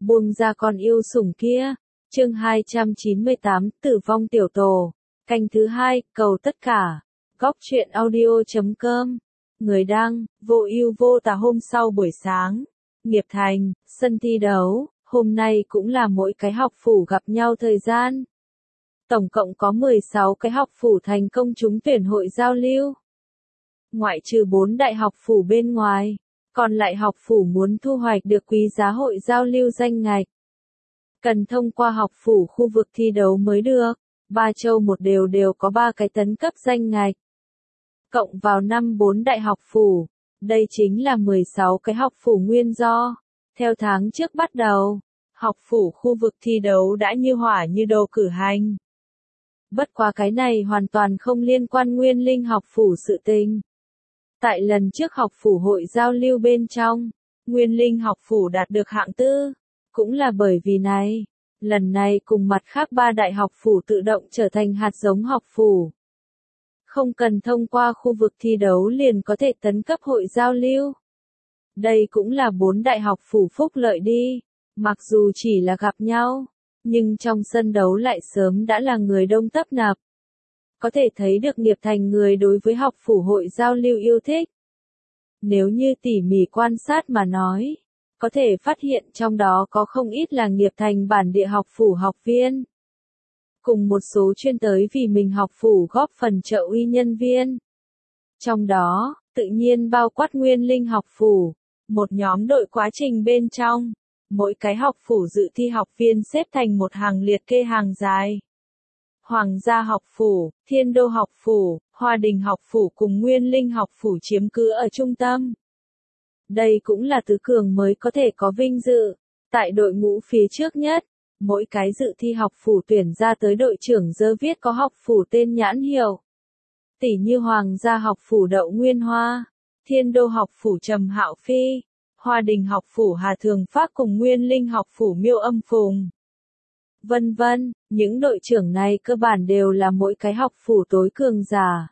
buông ra con yêu sủng kia. Chương 298, Tử vong tiểu tổ. Canh thứ 2, cầu tất cả. Góc truyện audio.com. Người đăng, vô ưu vô tà. Hôm sau buổi sáng, Nghiệp Thành, sân thi đấu, hôm nay cũng là mỗi cái học phủ gặp nhau thời gian. Tổng cộng có 16 cái học phủ thành công trúng tuyển hội giao lưu. Ngoại trừ 4 đại học phủ bên ngoài, còn lại học phủ muốn thu hoạch được quý giá hội giao lưu danh ngạch, cần thông qua học phủ khu vực thi đấu mới được. Ba châu một đều có 3 cái tấn cấp danh ngạch. Cộng vào 4 đại học phủ, đây chính là 16 cái học phủ nguyên do. Theo tháng trước bắt đầu, học phủ khu vực thi đấu đã như hỏa như đồ cử hành. Bất quá cái này hoàn toàn không liên quan Nguyên Linh học phủ sự tình. Tại lần trước học phủ hội giao lưu bên trong, Nguyên Linh học phủ đạt được hạng tư. Cũng là bởi vì này, lần này cùng mặt khác 3 đại học phủ tự động trở thành hạt giống học phủ. Không cần thông qua khu vực thi đấu liền có thể tấn cấp hội giao lưu. Đây cũng là 4 đại học phủ phúc lợi đi. Mặc dù chỉ là gặp nhau, nhưng trong sân đấu lại sớm đã là người đông tấp nập. Có thể thấy được Nghiệp Thành người đối với học phủ hội giao lưu yêu thích. Nếu như tỉ mỉ quan sát mà nói, có thể phát hiện trong đó có không ít là Nghiệp Thành bản địa học phủ học viên. Cùng một số chuyên tới vì mình học phủ góp phần trợ uy nhân viên. Trong đó, tự nhiên bao quát Nguyên Linh học phủ, một nhóm đội quá trình bên trong. Mỗi cái học phủ dự thi học viên xếp thành một hàng liệt kê hàng dài. Hoàng gia học phủ, Thiên Đô học phủ, Hoa Đình học phủ cùng Nguyên Linh học phủ chiếm cứ ở trung tâm. Đây cũng là tứ cường mới có thể có vinh dự. Tại đội ngũ phía trước nhất, mỗi cái dự thi học phủ tuyển ra tới đội trưởng dơ viết có học phủ tên nhãn hiệu. Tỷ như Hoàng gia học phủ Đậu Nguyên Hoa, Thiên Đô học phủ Trầm Hạo Phi, Hoa Đình học phủ Hà Thường Phác cùng Nguyên Linh học phủ Miêu Âm Phùng. Vân vân, những đội trưởng này cơ bản đều là mỗi cái học phủ tối cường giả.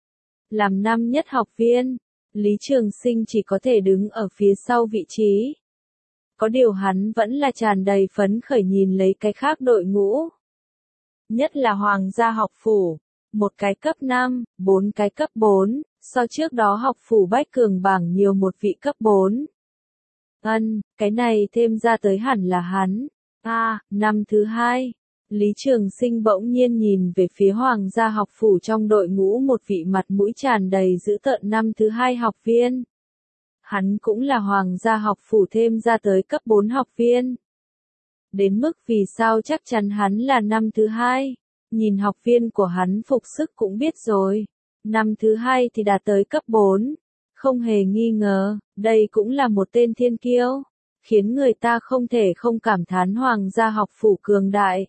Làm năm nhất học viên, Lý Trường Sinh chỉ có thể đứng ở phía sau vị trí. Có điều hắn vẫn là tràn đầy phấn khởi nhìn lấy cái khác đội ngũ. Nhất là Hoàng gia học phủ, một cái cấp 5, 4 cái cấp 4, so trước đó học phủ Bách Cường bảng nhiều một vị cấp 4. Cái này thêm ra tới hẳn là hắn. Năm thứ 2, Lý Trường Sinh bỗng nhiên nhìn về phía Hoàng gia học phủ trong đội ngũ một vị mặt mũi tràn đầy dữ tợn năm thứ 2 học viên. Hắn cũng là Hoàng gia học phủ thêm ra tới cấp 4 học viên. Đến mức vì sao chắc chắn hắn là năm thứ 2, nhìn học viên của hắn phục sức cũng biết rồi. Năm thứ 2 thì đạt tới cấp 4. Không hề nghi ngờ, đây cũng là một tên thiên kiêu, khiến người ta không thể không cảm thán Hoàng gia học phủ cường đại.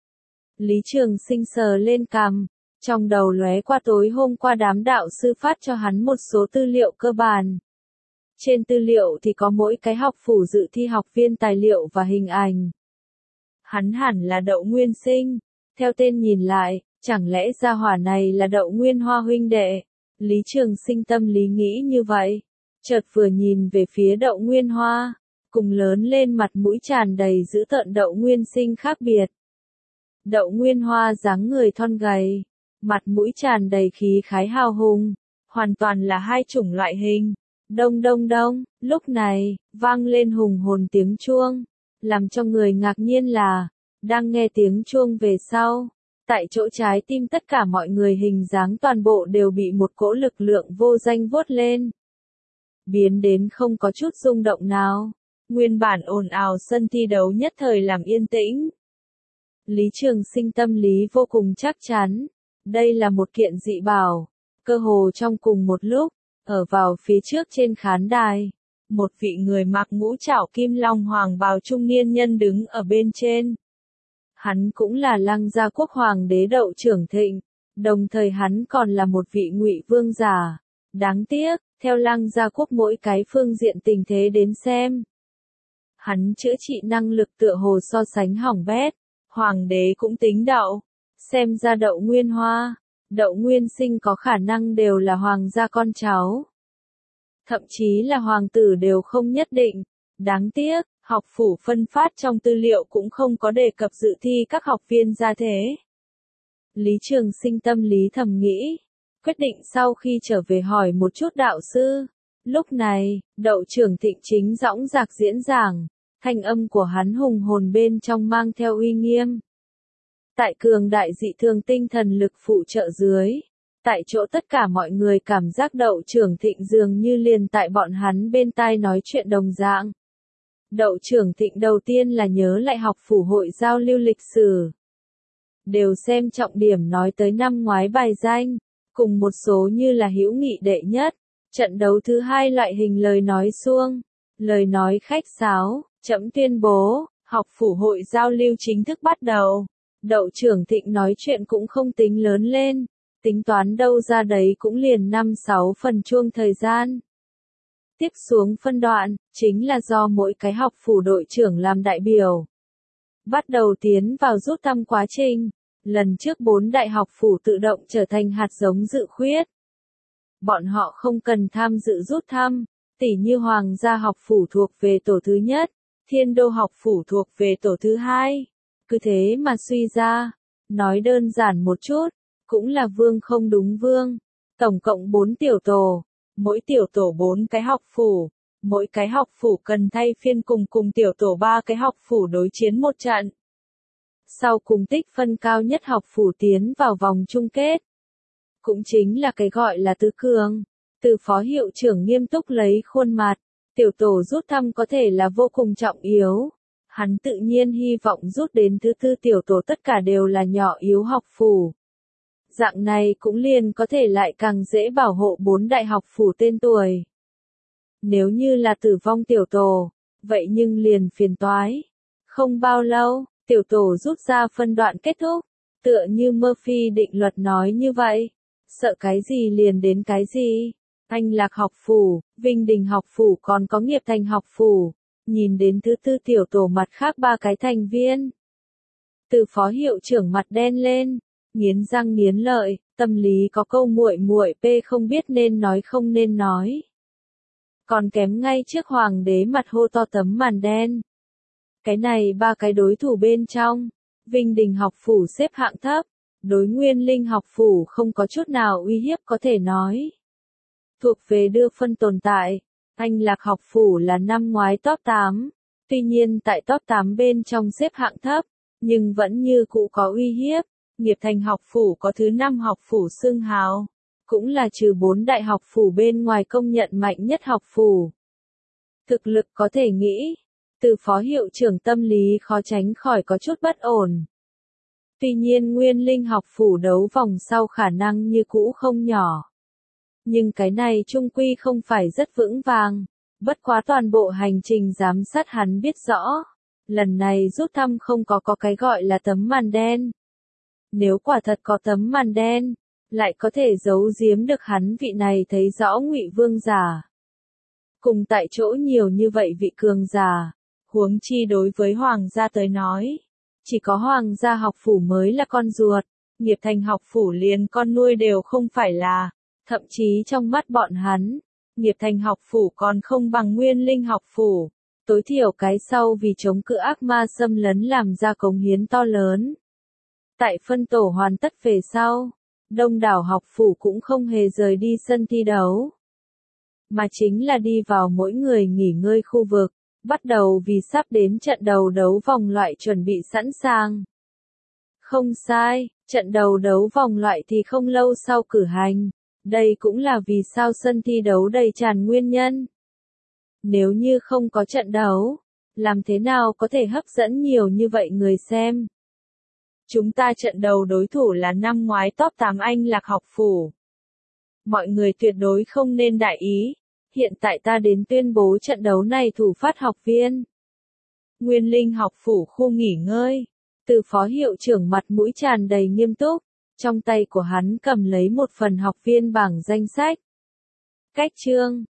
Lý Trường Sinh sờ lên cằm, trong đầu lóe qua tối hôm qua đám đạo sư phát cho hắn một số tư liệu cơ bản. Trên tư liệu thì có mỗi cái học phủ dự thi học viên tài liệu và hình ảnh. Hắn hẳn là Đậu Nguyên Sinh, theo tên nhìn lại, chẳng lẽ gia hỏa này là Đậu Nguyên Hoa huynh đệ? Lý Trường Sinh tâm lý nghĩ như vậy, chợt vừa nhìn về phía Đậu Nguyên Hoa, cùng lớn lên mặt mũi tràn đầy dữ tợn Đậu Nguyên Sinh khác biệt. Đậu Nguyên Hoa dáng người thon gầy, mặt mũi tràn đầy khí khái hào hùng, hoàn toàn là hai chủng loại hình. Đông đông đông, lúc này, vang lên hùng hồn tiếng chuông, làm cho người ngạc nhiên là, đang nghe tiếng chuông về sau, tại chỗ trái tim tất cả mọi người hình dáng toàn bộ đều bị một cỗ lực lượng vô danh vuốt lên. Biến đến không có chút rung động nào, nguyên bản ồn ào sân thi đấu nhất thời làm yên tĩnh. Lý Trường Sinh tâm lý vô cùng chắc chắn, đây là một kiện dị bảo, cơ hồ trong cùng một lúc. Ở vào phía trước trên khán đài, một vị người mặc ngũ trảo kim long hoàng bào trung niên nhân đứng ở bên trên. Hắn cũng là Lăng Gia Quốc hoàng đế Đậu Trưởng Thịnh, đồng thời hắn còn là một vị Ngụy vương giả. Đáng tiếc, theo Lăng Gia Quốc mỗi cái phương diện tình thế đến xem, hắn chữa trị năng lực tựa hồ so sánh hỏng bét, hoàng đế cũng tính Đậu, xem ra Đậu Nguyên Hoa, Đậu Nguyên Sinh có khả năng đều là hoàng gia con cháu. Thậm chí là hoàng tử đều không nhất định. Đáng tiếc, Học phủ phân phát trong tư liệu cũng không có đề cập dự thi các học viên ra thế. Lý Trường Sinh tâm lý thầm nghĩ, quyết định sau khi trở về hỏi một chút đạo sư. Lúc này, Đậu Trưởng Thịnh chính dõng dạc diễn giảng, thanh âm của hắn hùng hồn bên trong mang theo uy nghiêm. Tại cường đại dị thường tinh thần lực phụ trợ dưới, tại chỗ tất cả mọi người cảm giác Đậu Trưởng Thịnh dường như liền tại bọn hắn bên tai nói chuyện đồng dạng. Đậu Trưởng Thịnh đầu tiên là nhớ lại học phủ hội giao lưu lịch sử. Đều xem trọng điểm nói tới năm ngoái bài danh, cùng một số như là hữu nghị đệ nhất, trận đấu thứ hai loại hình lời nói suông, lời nói khách sáo, chấm tuyên bố, học phủ hội giao lưu chính thức bắt đầu. Đậu Trưởng Thịnh nói chuyện cũng không tính lớn lên, tính toán đâu ra đấy cũng liền 5-6 phần chuông thời gian. Tiếp xuống phân đoạn, chính là do mỗi cái học phủ đội trưởng làm đại biểu. Bắt đầu tiến vào rút thăm quá trình. Lần trước 4 đại học phủ tự động trở thành hạt giống dự khuyết. Bọn họ không cần tham dự rút thăm, tỉ như Hoàng gia học phủ thuộc về tổ thứ nhất, Thiên Đô học phủ thuộc về tổ thứ hai. Cứ thế mà suy ra, nói đơn giản một chút, cũng là vương không đúng vương. Tổng cộng 4 tiểu tổ, mỗi tiểu tổ 4 cái học phủ, mỗi cái học phủ cần thay phiên cùng tiểu tổ 3 cái học phủ đối chiến một trận. Sau cùng tích phân cao nhất học phủ tiến vào vòng chung kết. Cũng chính là cái gọi là tứ cường. Từ phó hiệu trưởng nghiêm túc lấy khuôn mặt, tiểu tổ rút thăm có thể là vô cùng trọng yếu. Hắn tự nhiên hy vọng rút đến thứ tư tiểu tổ tất cả đều là nhỏ yếu học phủ. Dạng này cũng liền có thể lại càng dễ bảo hộ 4 đại học phủ tên tuổi. Nếu như là tử vong tiểu tổ, vậy nhưng liền phiền toái. Không bao lâu, tiểu tổ rút ra phân đoạn kết thúc, tựa như Murphy định luật nói như vậy. Sợ cái gì liền đến cái gì. Anh Lạc học phủ, Vinh Đình học phủ còn có Nghiệp Thành học phủ. Nhìn đến thứ tư tiểu tổ mặt khác 3 cái thành viên. Từ phó hiệu trưởng mặt đen lên, nghiến răng nghiến lợi, tâm lý có câu muội muội p không biết nên nói không nên nói. Còn kém ngay trước hoàng đế mặt hô to tấm màn đen. Cái này 3 cái đối thủ bên trong, Vinh Đình học phủ xếp hạng thấp, đối Nguyên Linh học phủ không có chút nào uy hiếp có thể nói. Thuộc về đưa phân tồn tại, Anh Lạc học phủ là năm ngoái top 8, tuy nhiên tại top 8 bên trong xếp hạng thấp, nhưng vẫn như cũ có uy hiếp. Nghiệp Thành học phủ có thứ 5 học phủ xưng hào, cũng là trừ 4 đại học phủ bên ngoài công nhận mạnh nhất học phủ. Thực lực có thể nghĩ, từ phó hiệu trưởng tâm lý khó tránh khỏi có chút bất ổn. Tuy nhiên Nguyên Linh học phủ đấu vòng sau khả năng như cũ không nhỏ. Nhưng cái này chung quy không phải rất vững vàng, bất quá toàn bộ hành trình giám sát hắn biết rõ. Lần này rút thăm không có cái gọi là tấm màn đen. Nếu quả thật có tấm màn đen, lại có thể giấu giếm được hắn vị này thấy rõ Ngụy Vương giả. Cùng tại chỗ nhiều như vậy vị cường giả, huống chi đối với Hoàng gia tới nói, chỉ có Hoàng gia học phủ mới là con ruột, Nghiệp Thành học phủ liền con nuôi đều không phải là, thậm chí trong mắt bọn hắn, Nghiệp Thành học phủ còn không bằng Nguyên Linh học phủ, tối thiểu cái sau vì chống cự ác ma xâm lấn làm ra cống hiến to lớn. Tại phân tổ hoàn tất về sau, đông đảo học phủ cũng không hề rời đi sân thi đấu, mà chính là đi vào mỗi người nghỉ ngơi khu vực, bắt đầu vì sắp đến trận đầu đấu vòng loại chuẩn bị sẵn sàng. Không sai, trận đầu đấu vòng loại thì không lâu sau cử hành, đây cũng là vì sao sân thi đấu đầy tràn nguyên nhân. Nếu như không có trận đấu, làm thế nào có thể hấp dẫn nhiều như vậy người xem? Chúng ta trận đầu đối thủ là năm ngoái top 8 Anh Lạc học phủ. Mọi người tuyệt đối không nên đại ý, hiện tại ta đến tuyên bố trận đấu này thủ phát học viên. Nguyên Linh học phủ khu nghỉ ngơi, từ phó hiệu trưởng mặt mũi tràn đầy nghiêm túc, trong tay của hắn cầm lấy một phần học viên bảng danh sách. Cách chương